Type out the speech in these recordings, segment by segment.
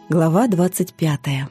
Глава 25.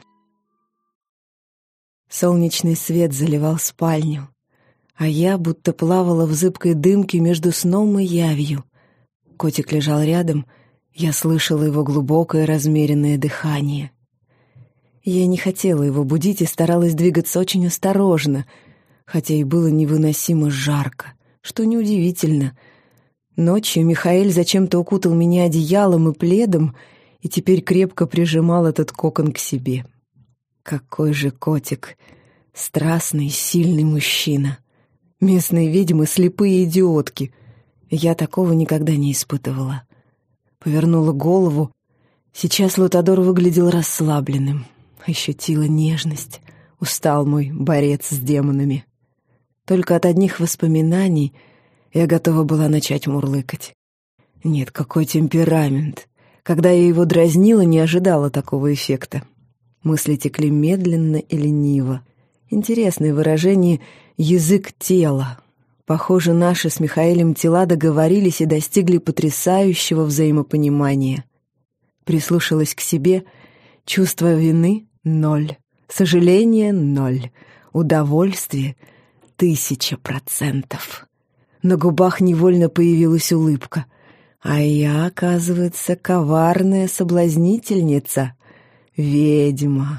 Солнечный свет заливал спальню, а я будто плавала в зыбкой дымке между сном и явью. Котик лежал рядом, я слышала его глубокое размеренное дыхание. Я не хотела его будить и старалась двигаться очень осторожно, хотя и было невыносимо жарко, что неудивительно. Ночью Михаэль зачем-то укутал меня одеялом и пледом и теперь крепко прижимал этот кокон к себе. Какой же котик! Страстный, сильный мужчина. Местные ведьмы — слепые идиотки. Я такого никогда не испытывала. Повернула голову. Сейчас Лутадор выглядел расслабленным. Ощутила нежность. Устал мой борец с демонами. Только от одних воспоминаний я готова была начать мурлыкать. Нет, какой темперамент! Когда я его дразнила, не ожидала такого эффекта. Мысли текли медленно и лениво. Интересное выражение «язык тела». Похоже, наши с Михаэлем тела договорились и достигли потрясающего взаимопонимания. Прислушалась к себе. Чувство вины — 0. Сожаление — 0. Удовольствие — 1000%. На губах невольно появилась улыбка. А я, оказывается, коварная соблазнительница. Ведьма.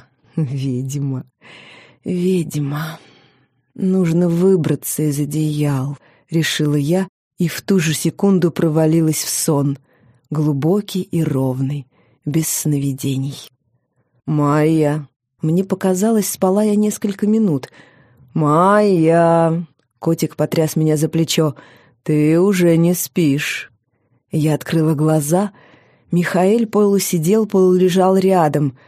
Нужно выбраться из одеял, решила я, и в ту же секунду провалилась в сон, глубокий и ровный, без сновидений. «Майя!» Мне показалось, спала я несколько минут. «Майя!» Котик потряс меня за плечо. «Ты уже не спишь!» Я открыла глаза. Михаэль полусидел, полулежал рядом,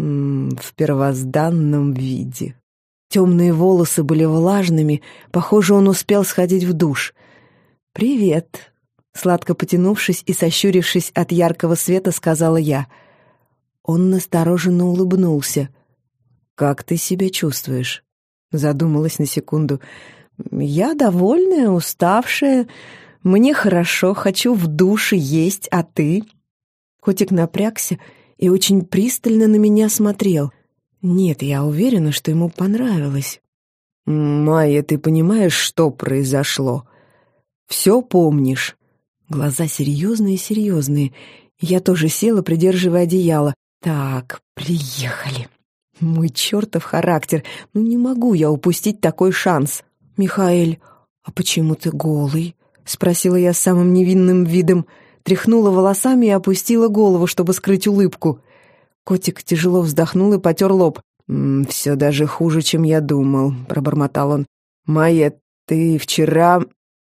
в первозданном виде. Темные волосы были влажными, похоже, он успел сходить в душ. «Привет!» Сладко потянувшись и сощурившись от яркого света, сказала я. Он настороженно улыбнулся. «Как ты себя чувствуешь?» Задумалась на секунду. «Я довольная, уставшая. Мне хорошо, хочу в душе есть, а ты?» Котик напрягся и очень пристально на меня смотрел. Нет, я уверена, что ему понравилось. «Майя, ты понимаешь, что произошло? Все помнишь?» Глаза серьезные. Я тоже села, придерживая одеяло. «Так, приехали. Мой чертов характер. Ну не могу я упустить такой шанс. Михаэль, а почему ты голый?» — спросила я с самым невинным видом. Тряхнула волосами и опустила голову, чтобы скрыть улыбку. Котик тяжело вздохнул и потер лоб. «Все даже хуже, чем я думал», — пробормотал он. «Майя, ты вчера...»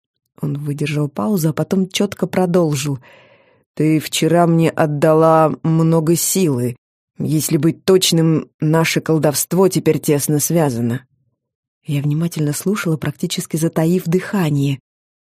Он выдержал паузу, а потом четко продолжил. «Ты вчера мне отдала много силы. Если быть точным, наше колдовство теперь тесно связано». Я внимательно слушала, практически затаив дыхание.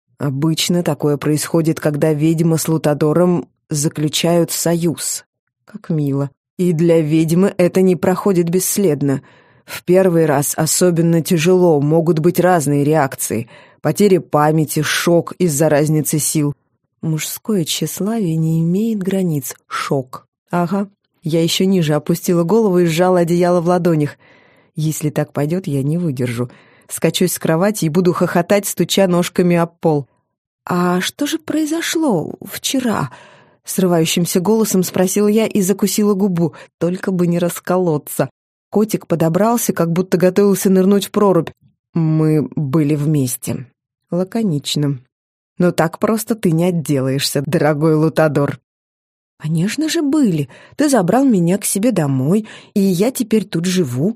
Обычно такое происходит, когда ведьма с Лутадором заключают союз. Как мило. И для ведьмы это не проходит бесследно. В первый раз особенно тяжело, могут быть разные реакции. Потеря памяти, шок из-за разницы сил. Мужское тщеславие не имеет границ. Шок. Ага. Я еще ниже опустила голову и сжала одеяло в ладонях. Если так пойдет, я не выдержу. Скачусь с кровати и буду хохотать, стуча ножками об пол. «А что же произошло вчера?» — срывающимся голосом спросила я и закусила губу, только бы не расколоться. Котик подобрался, как будто готовился нырнуть в прорубь. «Мы были вместе». Лаконично. «Но так просто ты не отделаешься, дорогой Лутадор». «Конечно же были. Ты забрал меня к себе домой, и я теперь тут живу.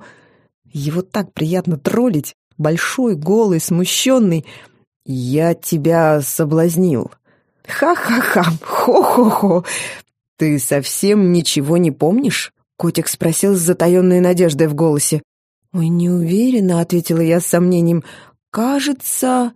Его так приятно троллить. Большой, голый, смущенный. Я тебя соблазнил». «Ха-ха-ха! Хо-хо-хо! Ты совсем ничего не помнишь?» Котик спросил с затаенной надеждой в голосе. «Ой, не уверена», — ответила я с сомнением. «Кажется,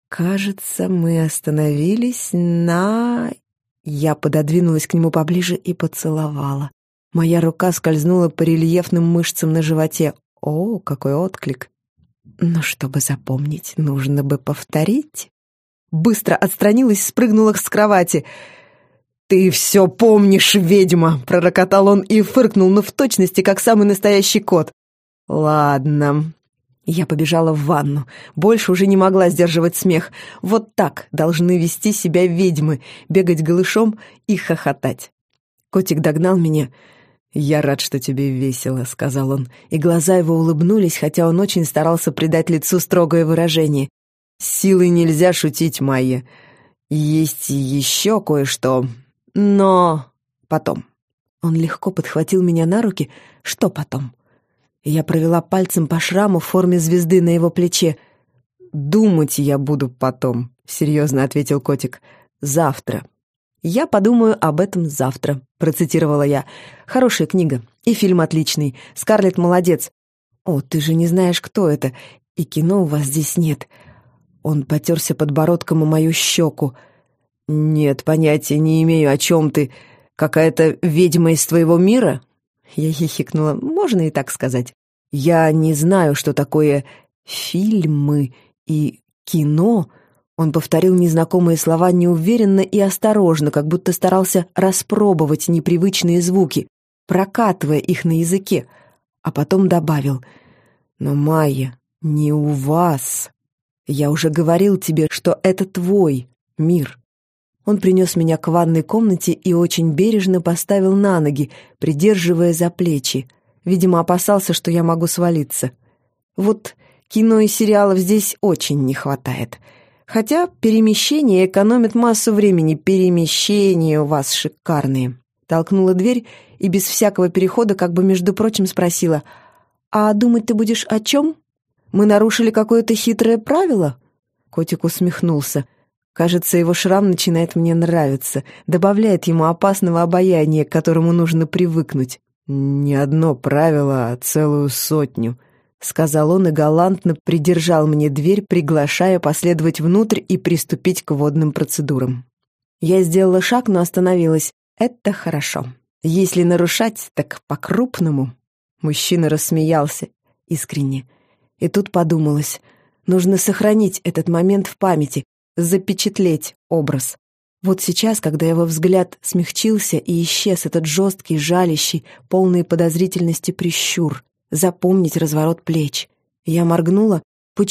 мы остановились на...» Я пододвинулась к нему поближе и поцеловала. Моя рука скользнула по рельефным мышцам на животе. О, какой отклик! Но чтобы запомнить, нужно бы повторить. Быстро отстранилась, спрыгнула с кровати. «Ты все помнишь, ведьма!» — пророкотал он и фыркнул, но в точности, как самый настоящий кот. «Ладно». Я побежала в ванну. Больше уже не могла сдерживать смех. Вот так должны вести себя ведьмы, бегать голышом и хохотать. Котик догнал меня. «Я рад, что тебе весело», — сказал он, и глаза его улыбнулись, хотя он очень старался придать лицу строгое выражение. «С силой нельзя шутить, Майя. Есть еще кое-что, но потом». Он легко подхватил меня на руки. «Что потом?» Я провела пальцем по шраму в форме звезды на его плече. «Думать я буду потом», — серьезно ответил котик. «Завтра». «Я подумаю об этом завтра», — процитировала я. «Хорошая книга. И фильм отличный. Скарлетт молодец. О, ты же не знаешь, кто это. И кино у вас здесь нет». Он потерся подбородком о мою щеку. «Нет, понятия не имею, о чем ты. Какая-то ведьма из твоего мира?» Я хихикнула. «Можно и так сказать. Я не знаю, что такое фильмы и кино». Он повторил незнакомые слова неуверенно и осторожно, как будто старался распробовать непривычные звуки, прокатывая их на языке, а потом добавил: «Но, Майя, не у вас. Я уже говорил тебе, что это твой мир». Он принес меня к ванной комнате и очень бережно поставил на ноги, придерживая за плечи. Видимо, опасался, что я могу свалиться. Вот кино и сериалов здесь очень не хватает. Хотя перемещение экономит массу времени. Перемещения у вас шикарные. Толкнула дверь и без всякого перехода, как бы между прочим, спросила: «А думать ты будешь о чем? Мы нарушили какое-то хитрое правило?» Котик усмехнулся. Кажется, его шрам начинает мне нравиться, добавляет ему опасного обаяния, к которому нужно привыкнуть. «Не одно правило, а целую сотню», — сказал он и галантно придержал мне дверь, приглашая последовать внутрь и приступить к водным процедурам. Я сделала шаг, но остановилась. «Это хорошо. Если нарушать, так по-крупному». Мужчина рассмеялся искренне. И тут подумалось, нужно сохранить этот момент в памяти, запечатлеть образ. Вот сейчас, когда его взгляд смягчился и исчез этот жесткий, жалящий, полный подозрительности прищур, запомнить разворот плеч. Я моргнула.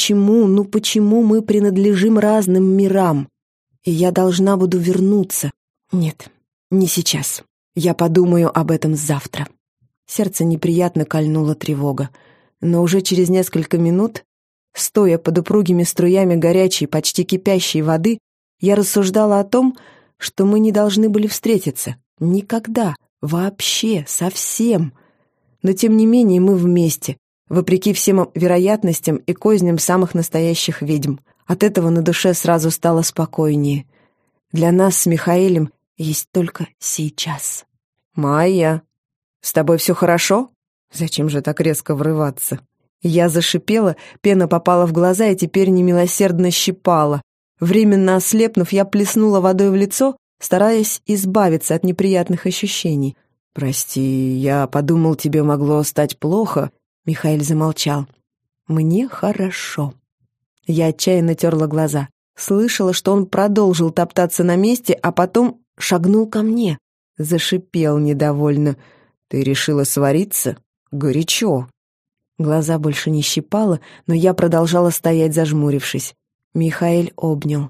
Почему мы принадлежим разным мирам? И я должна буду вернуться. Нет, не сейчас. Я подумаю об этом завтра. Сердце неприятно кольнула тревога. Но уже через несколько минут, стоя под упругими струями горячей, почти кипящей воды, я рассуждала о том, что мы не должны были встретиться. Никогда. Вообще. Совсем. Но тем не менее мы вместе, вопреки всем вероятностям и козням самых настоящих ведьм. От этого на душе сразу стало спокойнее. Для нас с Михаэлем есть только сейчас. «Майя, с тобой все хорошо? Зачем же так резко врываться?» Я зашипела, пена попала в глаза и теперь немилосердно щипала. Временно ослепнув, я плеснула водой в лицо, стараясь избавиться от неприятных ощущений. «Прости, я подумал, тебе могло стать плохо». Михаэль замолчал. «Мне хорошо». Я отчаянно терла глаза. Слышала, что он продолжил топтаться на месте, а потом шагнул ко мне. Зашипел недовольно. «Ты решила свариться? Горячо». Глаза больше не щипало, но я продолжала стоять, зажмурившись. Михаэль обнял.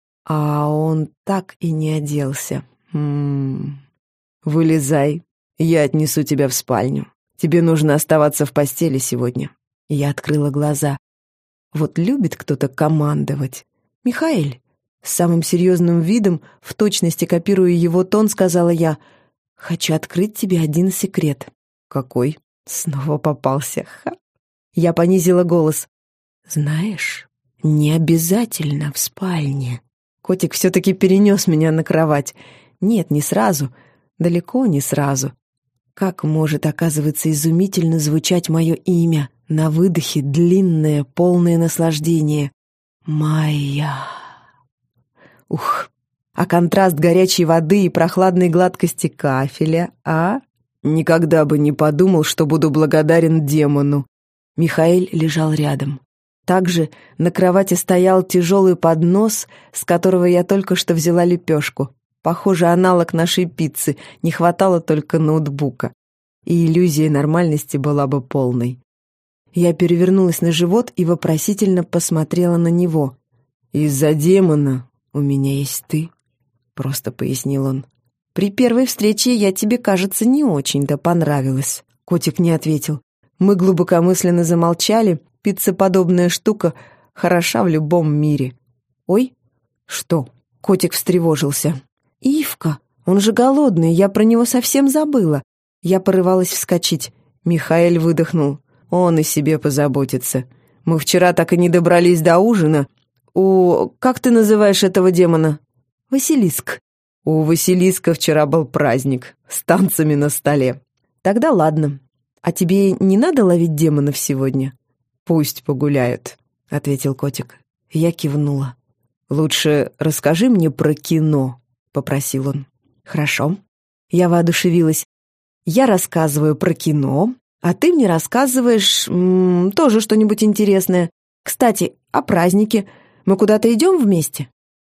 А он так и не оделся. «Вылезай, я отнесу тебя в спальню. Тебе нужно оставаться в постели сегодня». Я открыла глаза. Вот любит кто-то командовать. «Михаэль», с самым серьезным видом, в точности копируя его тон, сказала я: «Хочу открыть тебе один секрет». «Какой?» Снова попался. Ха. Я понизила голос. «Знаешь, не обязательно в спальне». Котик все-таки перенес меня на кровать. Нет, не сразу. Далеко не сразу. Как может, оказывается, изумительно звучать мое имя. На выдохе длинное, полное наслаждение. Майя. Ух. А контраст горячей воды и прохладной гладкости кафеля, а? Никогда бы не подумал, что буду благодарен демону. Михаэль лежал рядом. Также на кровати стоял тяжелый поднос, с которого я только что взяла лепешку. Похоже, аналог нашей пиццы, не хватало только ноутбука. И иллюзия нормальности была бы полной. Я перевернулась на живот и вопросительно посмотрела на него. «Из-за демона у меня есть ты», — просто пояснил он. «При первой встрече я тебе, кажется, не очень-то понравилась». Котик не ответил. Мы глубокомысленно замолчали. Пиццеподобная штука хороша в любом мире. «Ой, что?» — котик встревожился. «Ивка, он же голодный, я про него совсем забыла». Я порывалась вскочить. Михаэль выдохнул. «Он и себе позаботится. Мы вчера так и не добрались до ужина. Как ты называешь этого демона?» «Василиск». «У Василиска вчера был праздник с танцами на столе». «Тогда ладно. А тебе не надо ловить демонов сегодня?» «Пусть погуляют», — ответил котик. Я кивнула. «Лучше расскажи мне про кино», — попросил он. «Хорошо». Я воодушевилась. «Я рассказываю про кино, а ты мне рассказываешь тоже что-нибудь интересное. Кстати, о празднике. Мы куда-то идем вместе?»